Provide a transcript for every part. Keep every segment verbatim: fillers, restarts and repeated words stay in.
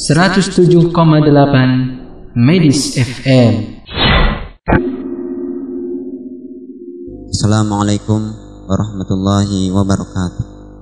seratus tujuh koma delapan Medis F M. Assalamualaikum warahmatullahi wabarakatuh.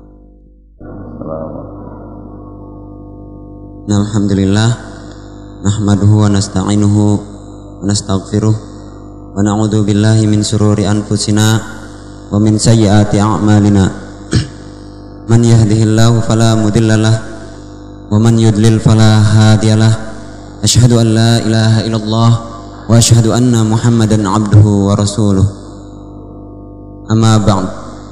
Alhamdulillah, nahmaduhu wa nasta'inuhu wa nastaghfiruh wa na'udzu billahi min sururi anfusina wa min sayyiati a'malina. Man yahdihillahu fala mudhillalah wa man yudlil fala hadiyalah. Asyhadu an la ilaha illallah wa asyhadu anna Muhammadan abduhu wa rasuluh. Amma ba'd.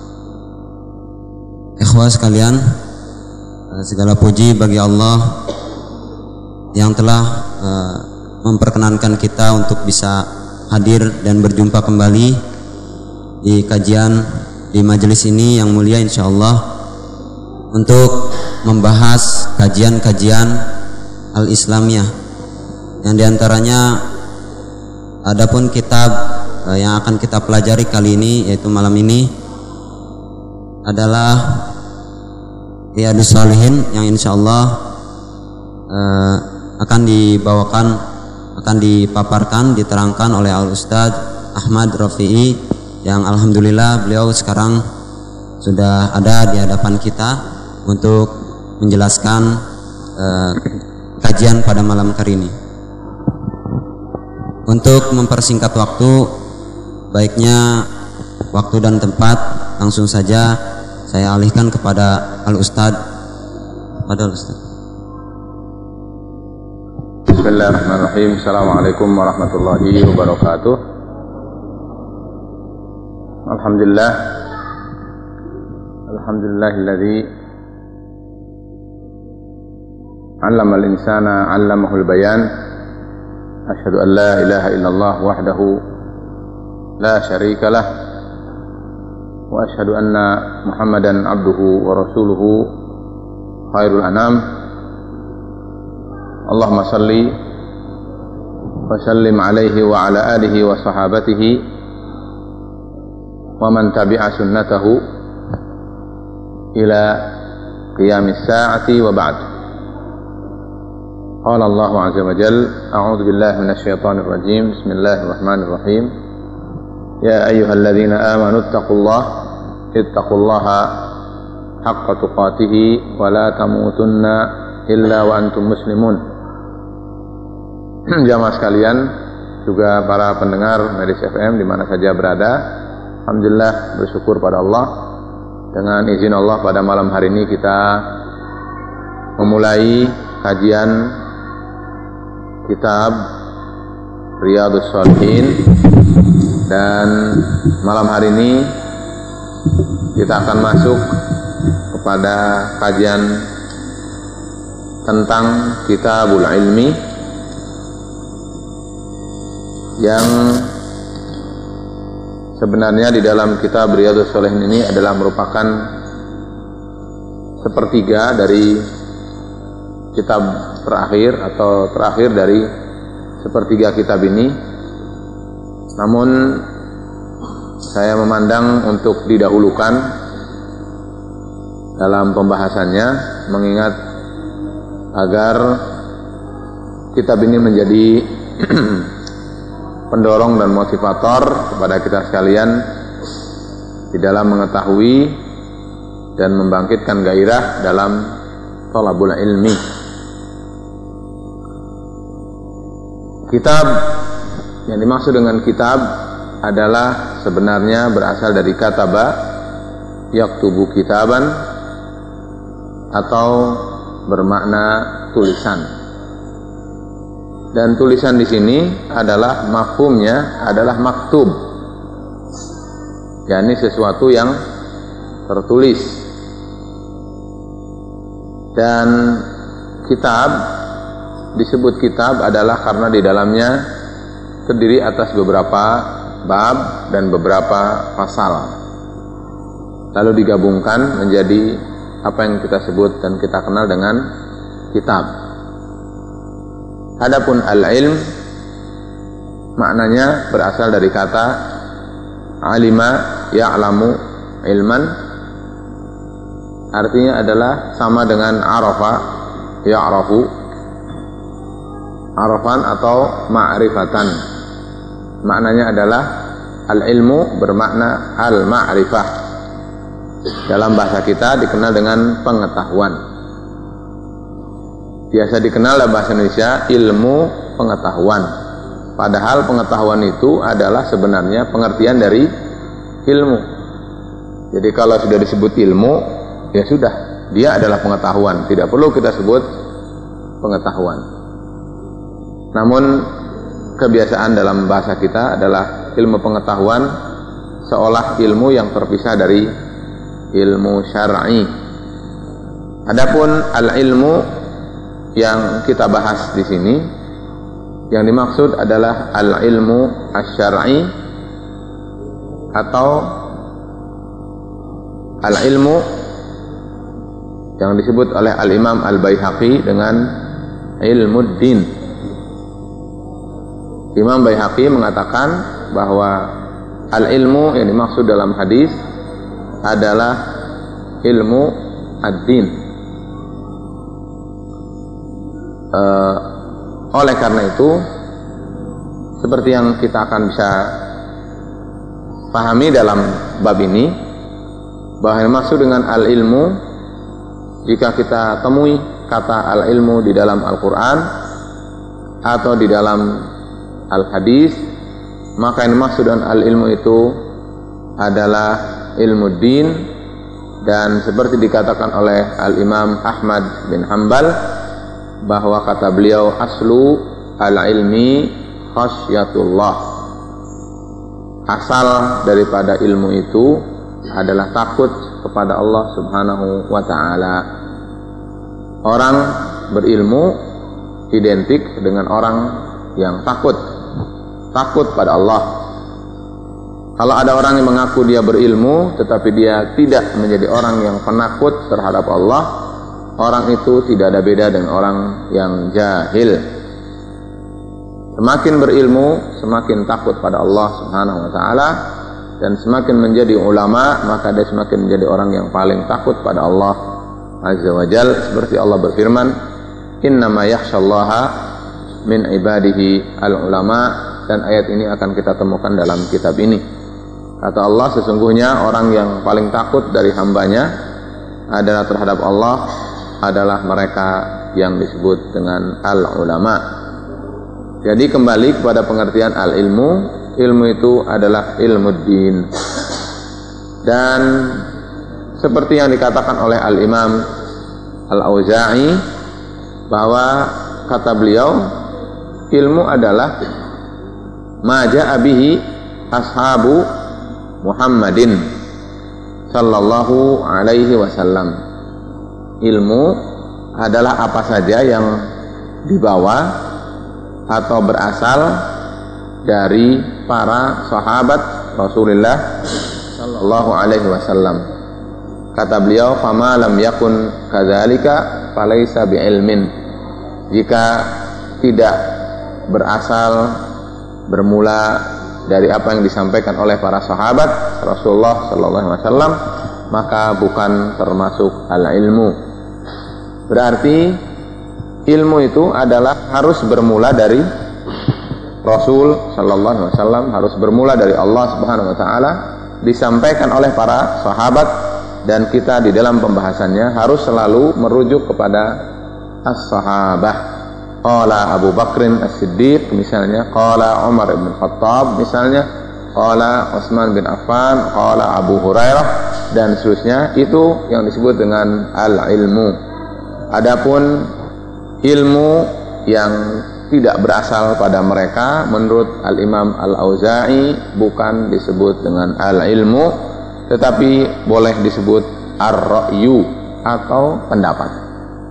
Ikhwah sekalian, segala puji bagi Allah yang telah uh, memperkenankan kita untuk bisa hadir dan berjumpa kembali di kajian di majelis ini yang mulia insyaallah untuk membahas kajian-kajian al-Islamiyah yang diantaranya adapun kitab uh, yang akan kita pelajari kali ini, yaitu malam ini, adalah Riyadhus Shalihin yang insyaallah uh, akan dibawakan, akan dipaparkan, diterangkan oleh Al-Ustadz Ahmad Rafi'i yang alhamdulillah beliau sekarang sudah ada di hadapan kita untuk menjelaskan uh, kajian pada malam hari ini. Untuk mempersingkat waktu, baiknya waktu dan tempat langsung saja saya alihkan kepada Al-Ustadz. Pada Al-Ustadz. Bismillahirrahmanirrahim. Assalamualaikum warahmatullahi wabarakatuh. Alhamdulillah. Alhamdulillahilladzi 'allama al-insana 'allamahul bayan. Asyhadu an la ilaha illallah wahdahu la syarika lah. Wa asyhadu anna Muhammadan abduhu wa rasuluhu khairul anam. Allahumma salli wa sallim alaihi wa ala alihi wa sahabatihi wa man tabi'a sunnatahu ila qiyamis sa'ati wa ba'd. Qala Allahu azza wa jalla, a'udzu billahi minasy syaithanir rajim. Bismillahirrahmanirrahim. Ya ayyuhalladzina amanu ittaqullaha ittaqullaha haqqa tuqatih wa la tamutunna illa wa antum muslimun. Jamaah sekalian, juga para pendengar Medis F M di mana saja berada, alhamdulillah bersyukur pada Allah. Dengan izin Allah pada malam hari ini kita memulai kajian kitab Riyadhus Shalihin, dan malam hari ini kita akan masuk kepada kajian tentang Kitabul Ilmi yang sebenarnya di dalam kitab Riyadhus Shalihin ini adalah merupakan sepertiga dari kitab terakhir atau terakhir dari sepertiga kitab ini. Namun saya memandang untuk didahulukan dalam pembahasannya, mengingat agar kitab ini menjadi pendorong dan motivator kepada kita sekalian di dalam mengetahui dan membangkitkan gairah dalam thalabul ilmi. Kitab yang dimaksud dengan kitab adalah sebenarnya berasal dari kataba yaktubu kitaban, atau bermakna tulisan. Dan tulisan di sini adalah mafhumnya adalah maktub, yakni sesuatu yang tertulis. Dan kitab disebut kitab adalah karena di dalamnya terdiri atas beberapa bab dan beberapa pasal, lalu digabungkan menjadi apa yang kita sebut dan kita kenal dengan kitab. Adapun al-ilm maknanya berasal dari kata alima ya'lamu ilman, artinya adalah sama dengan arafa ya'rafu arfan atau ma'rifatan. Maknanya adalah al-ilmu bermakna al-ma'rifah. Dalam bahasa kita dikenal dengan pengetahuan. Biasa dikenal dalam bahasa Indonesia ilmu pengetahuan. Padahal pengetahuan itu adalah sebenarnya pengertian dari ilmu. Jadi kalau sudah disebut ilmu, ya sudah, dia adalah pengetahuan. Tidak perlu kita sebut pengetahuan. Namun kebiasaan dalam bahasa kita adalah ilmu pengetahuan seolah ilmu yang terpisah dari ilmu syar'i. Adapun al-ilmu yang kita bahas di sini, yang dimaksud adalah al-ilmu asy-syar'i atau al-ilmu yang disebut oleh al-Imam Al-Baihaqi dengan ilmu din. Imam Baihaqi mengatakan bahwa al-ilmu yang dimaksud dalam hadis adalah ilmu ad-din. Uh, oleh karena itu, seperti yang kita akan bisa pahami dalam bab ini, bahwa yang maksud dengan al-ilmu, jika kita temui kata al-ilmu di dalam Al-Quran atau di dalam Al-Hadis, maka yang dimaksud dengan al-ilmu itu adalah ilmu din. Dan seperti dikatakan oleh Al-Imam Ahmad bin Hanbal, bahwa kata beliau, aslu al-ilmi khasyatullah, asal daripada ilmu itu adalah takut kepada Allah Subhanahu wa ta'ala. Orang berilmu identik dengan orang yang takut takut pada Allah. Kalau ada orang yang mengaku dia berilmu tetapi dia tidak menjadi orang yang penakut terhadap Allah, orang itu tidak ada beda dengan orang yang jahil. Semakin berilmu, semakin takut pada Allah Subhanahu wa ta'ala, dan semakin menjadi ulama, maka dia semakin menjadi orang yang paling takut pada Allah Azza wa Jal. Seperti Allah berfirman, innama yakhshallaha min ibadihi al-ulama, dan ayat ini akan kita temukan dalam kitab ini. Kata Allah, sesungguhnya orang yang paling takut dari hambanya adalah terhadap Allah adalah mereka yang disebut dengan al-ulama. Jadi kembali kepada pengertian al-ilmu, ilmu itu adalah ilmu din. Dan seperti yang dikatakan oleh Al-Imam Al-Auza'i, bahwa kata beliau, ilmu adalah ma ja'a bihi ashabu Muhammadin sallallahu alaihi wasallam. Ilmu adalah apa saja yang dibawa atau berasal dari para sahabat Rasulullah sallallahu alaihi wasallam. Kata beliau, fama lam yakun kadzalika falaisa biilmin. Jika tidak berasal bermula dari apa yang disampaikan oleh para sahabat Rasulullah sallallahu alaihi wasallam, maka bukan termasuk al-ilmu. Berarti ilmu itu adalah harus bermula dari Rasul sallallahu alaihi wasallam, harus bermula dari Allah Subhanahu wa taala, disampaikan oleh para sahabat, dan kita di dalam pembahasannya harus selalu merujuk kepada as-sahabah. Qala Abu Bakrin As-Siddiq misalnya, qala Umar bin Khattab misalnya, qala Utsman bin Affan, qala Abu Hurairah, dan seterusnya. Itu yang disebut dengan al-ilmu. Adapun ilmu yang tidak berasal pada mereka, menurut Al-Imam Al-Auza'i, bukan disebut dengan al-ilmu, tetapi boleh disebut ar-ra'yu atau pendapat.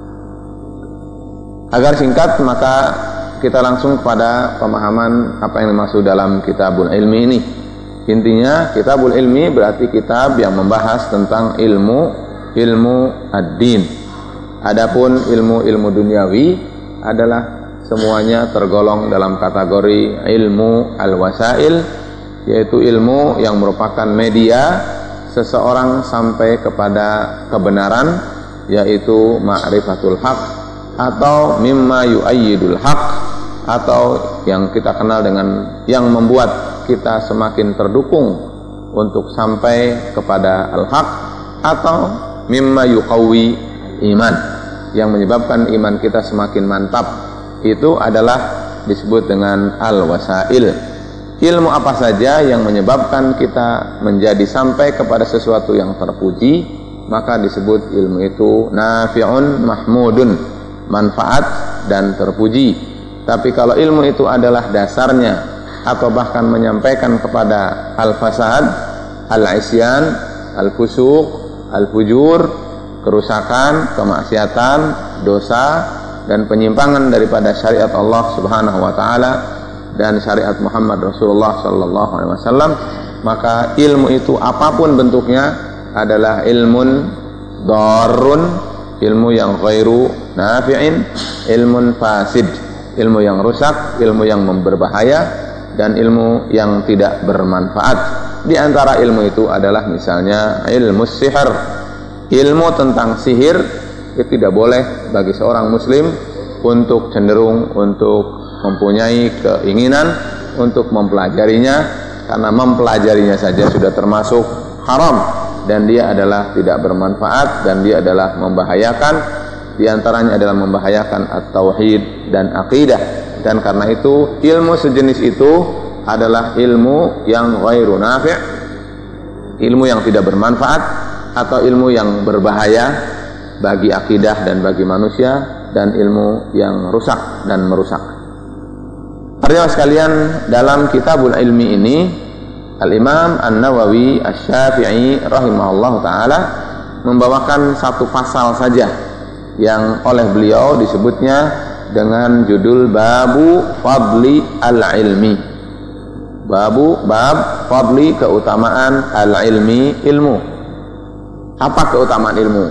Agar singkat, maka kita langsung kepada pemahaman apa yang dimaksud dalam Kitabul Ilmi ini. Intinya, Kitabul Ilmi berarti kitab yang membahas tentang ilmu ilmu ad-din. Adapun ilmu-ilmu duniawi adalah semuanya tergolong dalam kategori ilmu al-wasail, yaitu ilmu yang merupakan media seseorang sampai kepada kebenaran, yaitu ma'rifatul haq atau mimma yu'ayyidul haq, atau yang kita kenal dengan yang membuat kita semakin terdukung untuk sampai kepada al-haq, atau mimma yuqawwi iman, yang menyebabkan iman kita semakin mantap. Itu adalah disebut dengan al-wasail. Ilmu apa saja yang menyebabkan kita menjadi sampai kepada sesuatu yang terpuji, maka disebut ilmu itu nafi'un mahmudun, manfaat dan terpuji. Tapi kalau ilmu itu adalah dasarnya atau bahkan menyampaikan kepada al-fasad, al-isyan, al-fusuq, al-fujur, kerusakan, kemaksiatan, dosa dan penyimpangan daripada syariat Allah Subhanahu wa taala dan syariat Muhammad Rasulullah sallallahu alaihi wasallam, maka ilmu itu apapun bentuknya adalah ilmun darrun, ilmu yang ghairu nafi'in, ilmun fasid, ilmu yang rusak, ilmu yang berbahaya, dan ilmu yang tidak bermanfaat. Di antara ilmu itu adalah misalnya ilmu sihir, ilmu tentang sihir. Itu tidak boleh bagi seorang muslim untuk cenderung untuk mempunyai keinginan untuk mempelajarinya, karena mempelajarinya saja sudah termasuk haram dan dia adalah tidak bermanfaat dan dia adalah membahayakan. Di antaranya adalah membahayakan at-tauhid dan akidah, dan karena itu ilmu sejenis itu adalah ilmu yang ghairu nafi', ilmu yang tidak bermanfaat atau ilmu yang berbahaya bagi akidah dan bagi manusia, dan ilmu yang rusak dan merusak. Para sekalian, dalam Kitabul Ilmi ini Al-Imam An-Nawawi Asy-Syafi'i rahimahullah ta'ala membawakan satu pasal saja yang oleh beliau disebutnya dengan judul Babu Fadli Al-Ilmi. Babu, bab fadli, keutamaan al-ilmi, ilmu. Apa keutamaan ilmu?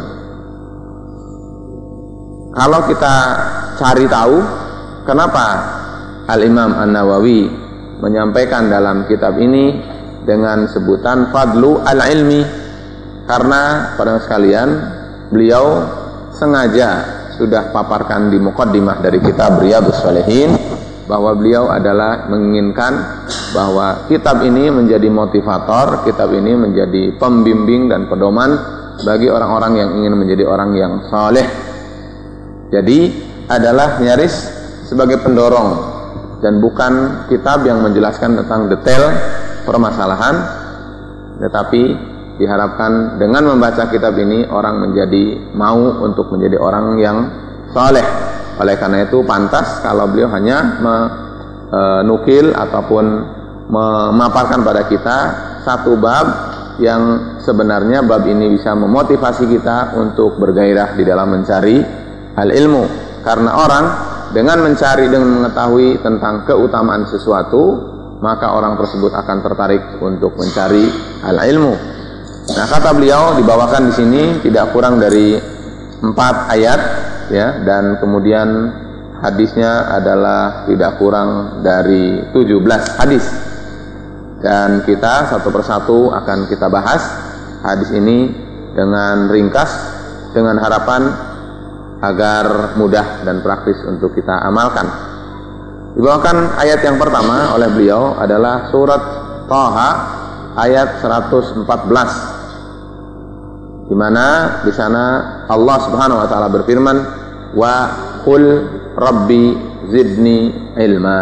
Kalau kita cari tahu kenapa Al-Imam An-Nawawi menyampaikan dalam kitab ini dengan sebutan Fadlu Al-Ilmi, karena pada sekalian beliau sengaja sudah paparkan di muqaddimah dari kitab Riyadhus Shalihin bahwa beliau adalah menginginkan bahwa kitab ini menjadi motivator, kitab ini menjadi pembimbing dan pedoman bagi orang-orang yang ingin menjadi orang yang saleh. Jadi adalah nyaris sebagai pendorong dan bukan kitab yang menjelaskan tentang detail permasalahan, tetapi diharapkan dengan membaca kitab ini orang menjadi mau untuk menjadi orang yang saleh. Oleh karena itu pantas kalau beliau hanya menukil ataupun memaparkan pada kita satu bab yang sebenarnya bab ini bisa memotivasi kita untuk bergairah di dalam mencari al-ilmu, karena orang dengan mencari dan mengetahui tentang keutamaan sesuatu, maka orang tersebut akan tertarik untuk mencari al-ilmu. Nah, kata beliau dibawakan di sini tidak kurang dari empat ayat, ya, dan kemudian hadisnya adalah tidak kurang dari tujuh belas hadis. Dan kita satu persatu akan kita bahas hadis ini dengan ringkas, dengan harapan agar mudah dan praktis untuk kita amalkan. Dibawakan ayat yang pertama oleh beliau adalah surat Thaha ayat seratus empat belas, di mana di sana Allah Subhanahu wa taala berfirman, wa qul rabbi zidni ilma.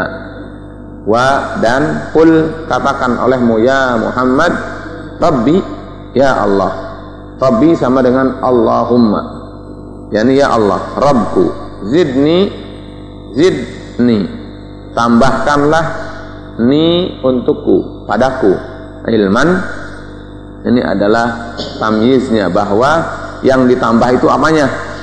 Wa, dan qul, katakan olehmu ya Muhammad, rabbi, ya Allah. Rabbi sama dengan Allahumma, yani ya Allah, Rabbku, zidni, zidni, tambahkanlah ni untukku, padaku, ilman. Ini adalah tamyiznya, bahwa yang ditambah itu apanya?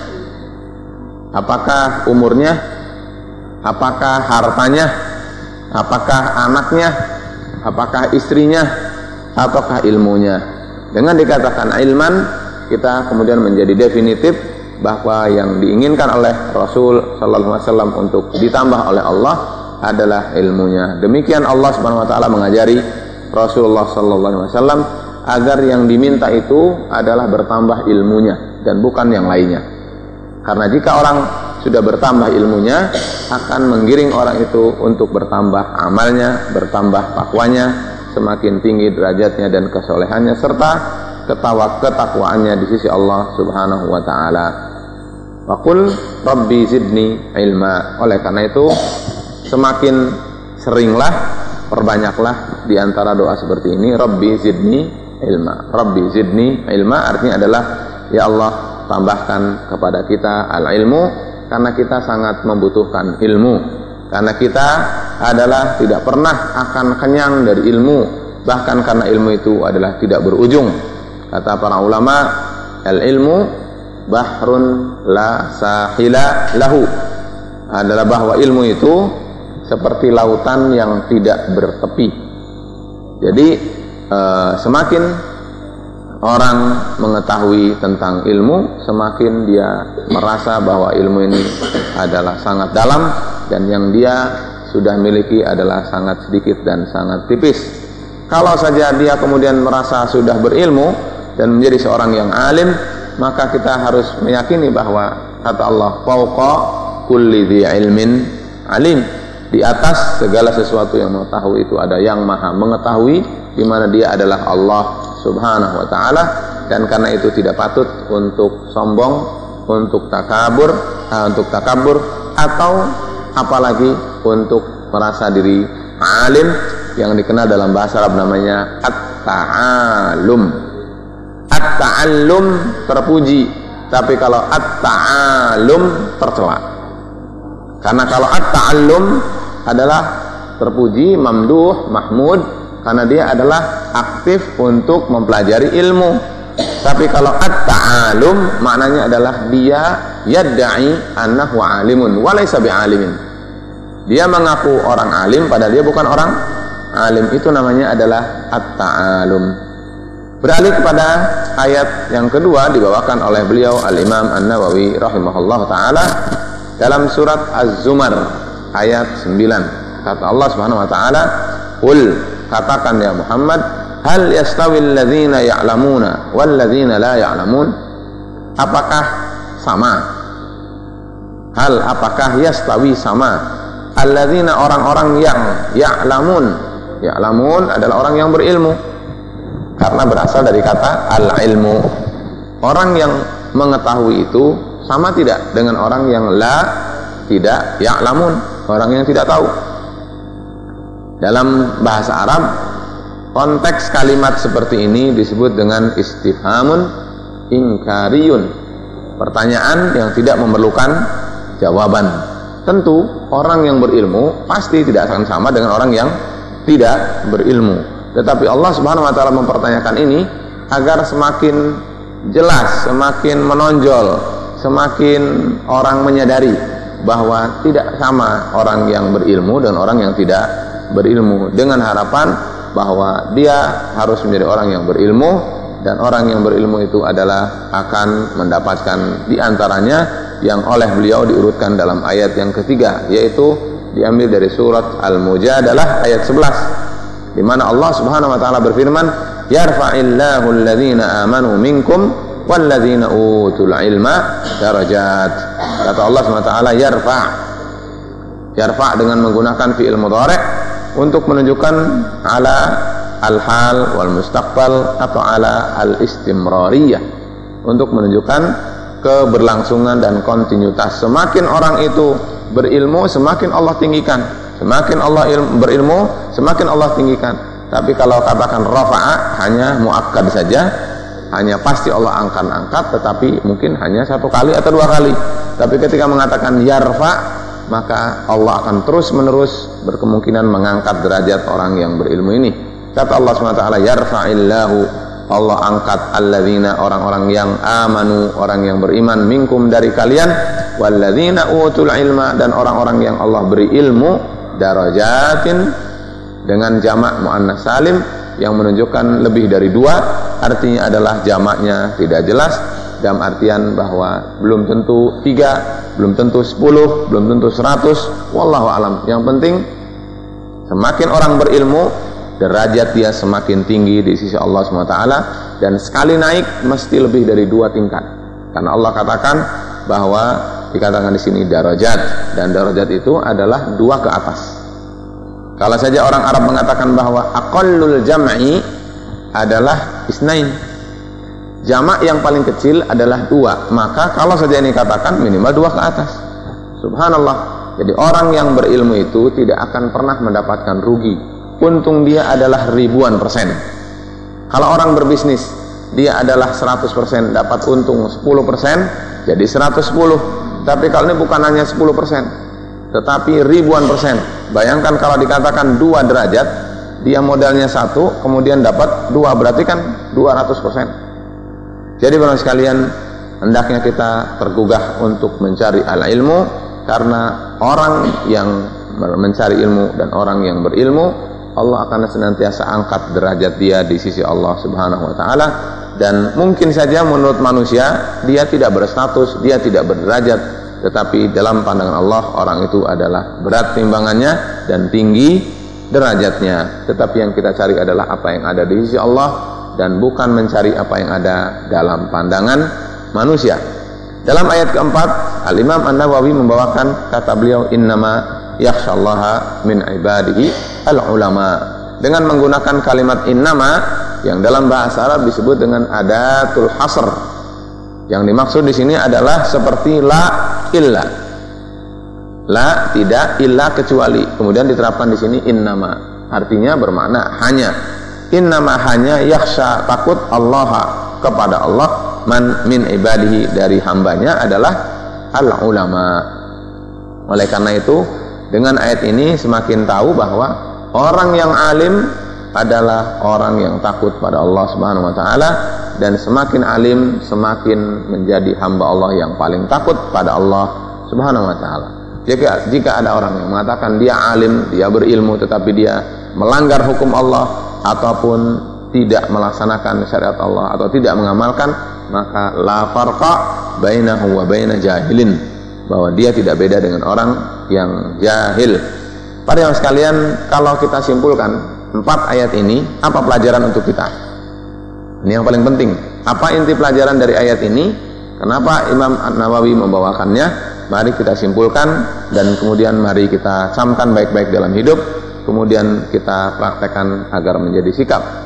Apakah umurnya? Apakah hartanya? Apakah anaknya? Apakah istrinya? Ataukah ilmunya? Dengan dikatakan ilman, kita kemudian menjadi definitif bahwa yang diinginkan oleh Rasul sallallahu alaihi wasallam untuk ditambah oleh Allah adalah ilmunya. Demikian Allah Subhanahu wa taala mengajari Rasulullah sallallahu alaihi wasallam agar yang diminta itu adalah bertambah ilmunya dan bukan yang lainnya. Karena jika orang sudah bertambah ilmunya, akan menggiring orang itu untuk bertambah amalnya, bertambah takwanya, semakin tinggi derajatnya dan kesolehannya, serta ketawa ketakwaannya di sisi Allah Subhanahu wa taala. Wa qul rabbi zidni ilma. Oleh karena itu, semakin seringlah, perbanyaklah di antara doa seperti ini, rabbi zidni ilma. Rabbi zidni ilma artinya adalah, ya Allah, tambahkan kepada kita al-ilmu, karena kita sangat membutuhkan ilmu, karena kita adalah tidak pernah akan kenyang dari ilmu, bahkan karena ilmu itu adalah tidak berujung. Kata para ulama, al-ilmu bahrun la sahila lahu, adalah bahwa ilmu itu seperti lautan yang tidak bertepi. Jadi eh, semakin orang mengetahui tentang ilmu, semakin dia merasa bahwa ilmu ini adalah sangat dalam, dan yang dia sudah miliki adalah sangat sedikit dan sangat tipis. Kalau saja dia kemudian merasa sudah berilmu dan menjadi seorang yang alim, maka kita harus meyakini bahwa kata Allah, fauqa kulli dzi ilmin alim, di atas segala sesuatu yang mengetahui itu ada yang maha mengetahui, di mana dia adalah Allah Subhanahu wa ta'ala. Dan karena itu tidak patut untuk sombong, untuk takabur, uh, untuk takabur atau apalagi untuk merasa diri alim, yang dikenal dalam bahasa Arab namanya at-ta'alum. At-ta'allum terpuji, tapi kalau at-ta'alum tercela. Karena kalau at-ta'allum adalah terpuji, mamduh, mahmud, karena dia adalah aktif untuk mempelajari ilmu. Tapi kalau at-ta'alum maknanya adalah dia yadda'i annahu alimun wa laysa bi'alimin. Dia mengaku orang alim padahal dia bukan orang alim. Itu namanya adalah at-ta'alum. Beralih kepada ayat yang kedua dibawakan oleh beliau Al-Imam An-Nawawi rahimahullah ta'ala dalam surat Az-Zumar ayat sembilan. Kata Allah Subhanahu wa ta'ala, qul, katakan ya Muhammad, hal yastawil ladzina ya'lamuna wal ladzina la ya'lamun? Apakah sama? Hal apakah yastawi sama? Alladzina, orang-orang yang ya'lamun. Ya'lamun adalah orang yang berilmu, karena berasal dari kata al-ilmu. Orang yang mengetahui itu sama tidak dengan orang yang la tidak ya'lamun, orang yang tidak tahu. Dalam bahasa Arab, konteks kalimat seperti ini disebut dengan istifhamun inkariyun, pertanyaan yang tidak memerlukan jawaban. Tentu orang yang berilmu pasti tidak akan sama dengan orang yang tidak berilmu. Tetapi Allah Subhanahu wa ta'ala mempertanyakan ini agar semakin jelas, semakin menonjol, semakin orang menyadari bahwa tidak sama orang yang berilmu dan orang yang tidak berilmu, dengan harapan bahwa dia harus menjadi orang yang berilmu, dan orang yang berilmu itu adalah akan mendapatkan diantaranya yang oleh beliau diurutkan dalam ayat yang ketiga, yaitu diambil dari surat Al-Mujadalah ayat sebelas, di mana Allah Subhanahu wa taala berfirman, yarfa'illahu alladhina amanu minkum walladzina utul ilma darajat. Kata Allah Subhanahu wa taala yarfa'. Yarfa' dengan menggunakan fi'il mudhari' untuk menunjukkan ala al-hal wal mustaqbal atau ala al-istimrariyah, untuk menunjukkan keberlangsungan dan kontinuitas. Semakin orang itu berilmu, semakin Allah tinggikan. Semakin Allah ilmu, berilmu, semakin Allah tinggikan. Tapi kalau katakan rafa'a, hanya muakkad saja, hanya pasti Allah angkat-angkat, tetapi mungkin hanya satu kali atau dua kali. Tapi ketika mengatakan yarfa', maka Allah akan terus-menerus berkemungkinan mengangkat derajat orang yang berilmu ini. Kata Allah subhanahu wa taala, yarfa'illahu, Allah angkat alladzina, orang-orang yang amanu, orang yang beriman, minkum, dari kalian, walladzina utul ilma, dan orang-orang yang Allah beri ilmu, darajatin, dengan jamak muannas salim yang menunjukkan lebih dari dua, artinya adalah jamaknya tidak jelas, dalam artian bahwa belum tentu tiga, belum tentu sepuluh, belum tentu seratus, wallahu alam. Yang penting semakin orang berilmu, derajat dia semakin tinggi di sisi Allah subhanahu wa taala, dan sekali naik mesti lebih dari dua tingkat. Karena Allah katakan bahwa dikatakan di sini darajat, dan darajat itu adalah dua ke atas. Kalau saja orang Arab mengatakan bahwa aqallul jam'i adalah isnain, jamak yang paling kecil adalah dua, maka kalau saja ini katakan minimal dua ke atas. Subhanallah. Jadi orang yang berilmu itu tidak akan pernah mendapatkan rugi. Untung dia adalah ribuan persen. Kalau orang berbisnis, dia adalah seratus persen dapat untung sepuluh persen, jadi seratus sepuluh. Tapi kalau ini bukan hanya sepuluh persen, tetapi ribuan persen. Bayangkan kalau dikatakan dua derajat, dia modalnya satu, kemudian dapat dua, berarti kan dua ratus persen. Jadi bapak sekalian, hendaknya kita tergugah untuk mencari al-ilmu, karena orang yang mencari ilmu dan orang yang berilmu, Allah akan senantiasa angkat derajat dia di sisi Allah Subhanahu wa taala. Dan mungkin saja menurut manusia dia tidak berstatus, dia tidak berderajat, tetapi dalam pandangan Allah orang itu adalah berat timbangannya dan tinggi derajatnya. Tetapi yang kita cari adalah apa yang ada di sisi Allah dan bukan mencari apa yang ada dalam pandangan manusia. Dalam ayat keempat, Al-Imam An-Nawawi membawakan kata beliau, innama yakhshallaha min ibadihi al-ulama, dengan menggunakan kalimat innama yang dalam bahasa Arab disebut dengan adatul hasr. Yang dimaksud di sini adalah seperti la illa, la tidak, illa kecuali, kemudian diterapkan di sini innama, artinya bermakna hanya. Innama hanya yakhsha, takut Allah kepada Allah, man min ibadihi, dari hambanya adalah al ulama. Oleh karena itu dengan ayat ini semakin tahu bahwa orang yang alim adalah orang yang takut pada Allah Subhanahu wa taala, dan semakin alim semakin menjadi hamba Allah yang paling takut pada Allah Subhanahu wa taala. Jika jika ada orang yang mengatakan dia alim, dia berilmu, tetapi dia melanggar hukum Allah ataupun tidak melaksanakan syariat Allah atau tidak mengamalkan, maka la farqa bainahu wa baina jahilin, bahwa dia tidak beda dengan orang yang jahil. Para yang sekalian, kalau kita simpulkan empat ayat ini, apa pelajaran untuk kita? Ini yang paling penting. Apa inti pelajaran dari ayat ini? Kenapa Imam An-Nawawi membawakannya? Mari kita simpulkan dan kemudian mari kita camkan baik-baik dalam hidup, kemudian kita praktekkan agar menjadi sikap.